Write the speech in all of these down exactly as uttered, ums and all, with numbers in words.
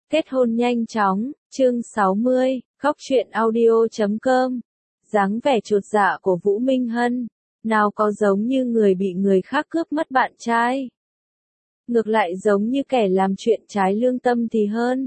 Kết hôn nhanh chóng, chương sáu mươi, góc truyện audio chấm com. Dáng vẻ chột dạ của Vũ Minh Hân, nào có giống như người bị người khác cướp mất bạn trai. Ngược lại giống như kẻ làm chuyện trái lương tâm thì hơn.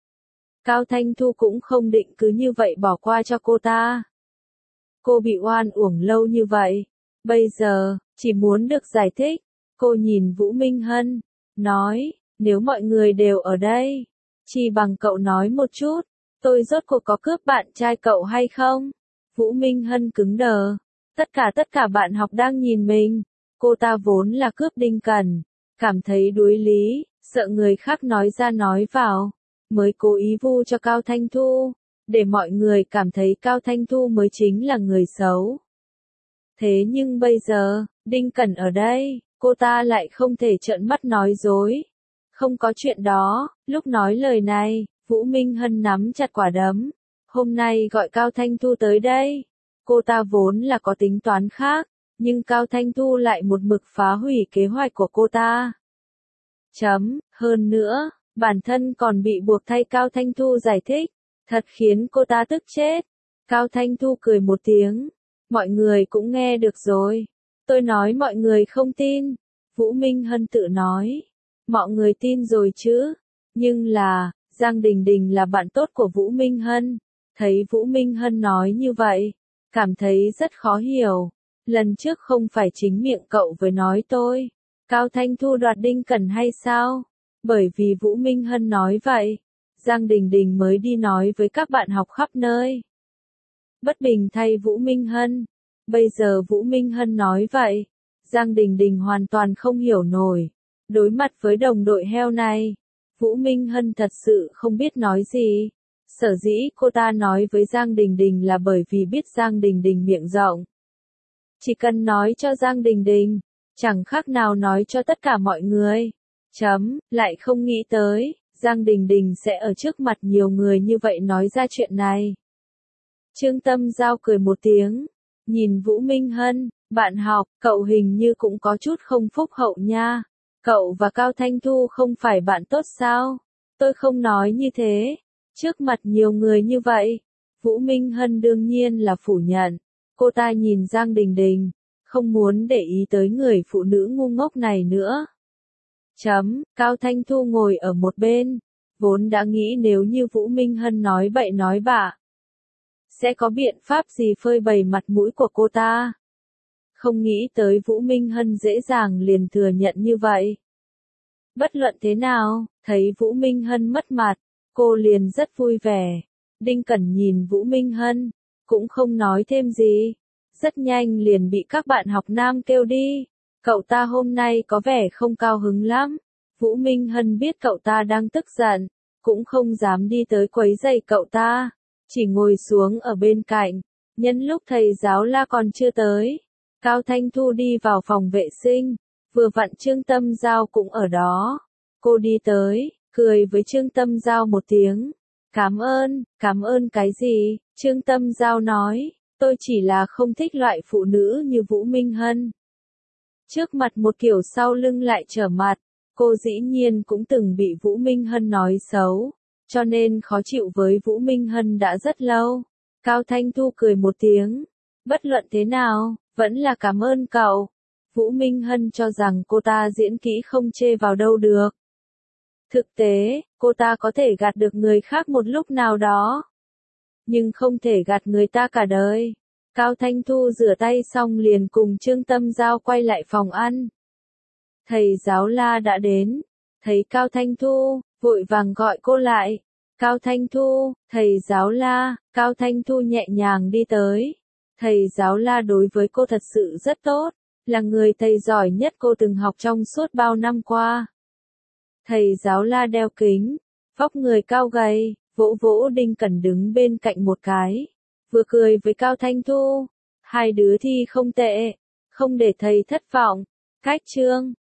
Cao Thanh Thu cũng không định cứ như vậy bỏ qua cho cô ta. Cô bị oan uổng lâu như vậy, bây giờ, chỉ muốn được giải thích. Cô nhìn Vũ Minh Hân, nói, nếu mọi người đều ở đây, chỉ bằng cậu nói một chút, tôi rốt cuộc có cướp bạn trai cậu hay không? Vũ Minh Hân cứng đờ. Tất cả tất cả bạn học đang nhìn mình. Cô ta vốn là cướp Đinh Cẩn, cảm thấy đuối lý, sợ người khác nói ra nói vào, mới cố ý vu cho Cao Thanh Thu, để mọi người cảm thấy Cao Thanh Thu mới chính là người xấu. Thế nhưng bây giờ, Đinh Cẩn ở đây, cô ta lại không thể trợn mắt nói dối. Không có chuyện đó, lúc nói lời này, Vũ Minh Hân nắm chặt quả đấm. Hôm nay gọi Cao Thanh Thu tới đây. Cô ta vốn là có tính toán khác, nhưng Cao Thanh Thu lại một mực phá hủy kế hoạch của cô ta. Chấm, hơn nữa, bản thân còn bị buộc thay Cao Thanh Thu giải thích, thật khiến cô ta tức chết. Cao Thanh Thu cười một tiếng, mọi người cũng nghe được rồi. Tôi nói mọi người không tin. Vũ Minh Hân tự nói, mọi người tin rồi chứ. Nhưng là, Giang Đình Đình là bạn tốt của Vũ Minh Hân. Thấy Vũ Minh Hân nói như vậy, cảm thấy rất khó hiểu. Lần trước không phải chính miệng cậu với nói tôi, Cao Thanh Thu đoạt Đinh Cẩn hay sao? Bởi vì Vũ Minh Hân nói vậy, Giang Đình Đình mới đi nói với các bạn học khắp nơi. Bất bình thay Vũ Minh Hân. Bây giờ Vũ Minh Hân nói vậy, Giang Đình Đình hoàn toàn không hiểu nổi. Đối mặt với đồng đội heo này, Vũ Minh Hân thật sự không biết nói gì. Sở dĩ cô ta nói với Giang Đình Đình là bởi vì biết Giang Đình Đình miệng rộng. Chỉ cần nói cho Giang Đình Đình, chẳng khác nào nói cho tất cả mọi người. Chấm, lại không nghĩ tới, Giang Đình Đình sẽ ở trước mặt nhiều người như vậy nói ra chuyện này. Trương Tâm Giao cười một tiếng, nhìn Vũ Minh Hân, bạn học, cậu hình như cũng có chút không phúc hậu nha. Cậu và Cao Thanh Thu không phải bạn tốt sao? Tôi không nói như thế. Trước mặt nhiều người như vậy, Vũ Minh Hân đương nhiên là phủ nhận. Cô ta nhìn Giang Đình Đình, không muốn để ý tới người phụ nữ ngu ngốc này nữa. Chấm, Cao Thanh Thu ngồi ở một bên, vốn đã nghĩ nếu như Vũ Minh Hân nói bậy nói bạ, sẽ có biện pháp gì phơi bày mặt mũi của cô ta. Không nghĩ tới Vũ Minh Hân dễ dàng liền thừa nhận như vậy. Bất luận thế nào, thấy Vũ Minh Hân mất mặt, cô liền rất vui vẻ. Đinh Cẩn nhìn Vũ Minh Hân, cũng không nói thêm gì. Rất nhanh liền bị các bạn học nam kêu đi. Cậu ta hôm nay có vẻ không cao hứng lắm. Vũ Minh Hân biết cậu ta đang tức giận, cũng không dám đi tới quấy rầy cậu ta. Chỉ ngồi xuống ở bên cạnh. Nhân lúc thầy giáo La còn chưa tới, Cao Thanh Thu đi vào phòng vệ sinh. Vừa vặn Trương Tâm Giao cũng ở đó. Cô đi tới, cười với Trương Tâm Giao một tiếng. Cảm ơn, cảm ơn cái gì? Trương Tâm Giao nói, tôi chỉ là không thích loại phụ nữ như Vũ Minh Hân. Trước mặt một kiểu sau lưng lại trở mặt, cô dĩ nhiên cũng từng bị Vũ Minh Hân nói xấu, cho nên khó chịu với Vũ Minh Hân đã rất lâu. Cao Thanh Thu cười một tiếng, bất luận thế nào, vẫn là cảm ơn cậu. Vũ Minh Hân cho rằng cô ta diễn kỹ không chê vào đâu được. Thực tế, cô ta có thể gạt được người khác một lúc nào đó, nhưng không thể gạt người ta cả đời. Cao Thanh Thu rửa tay xong liền cùng Trương Tâm Giao quay lại phòng ăn. Thầy giáo La đã đến, thấy Cao Thanh Thu, vội vàng gọi cô lại. Cao Thanh Thu, thầy giáo La. Cao Thanh Thu nhẹ nhàng đi tới. Thầy giáo La đối với cô thật sự rất tốt, là người thầy giỏi nhất cô từng học trong suốt bao năm qua. Thầy giáo La đeo kính, vóc người cao gầy, vỗ vỗ Đinh Cẩn đứng bên cạnh một cái, vừa cười với Cao Thanh Thu. Hai đứa thi không tệ, không để thầy thất vọng. Cách chương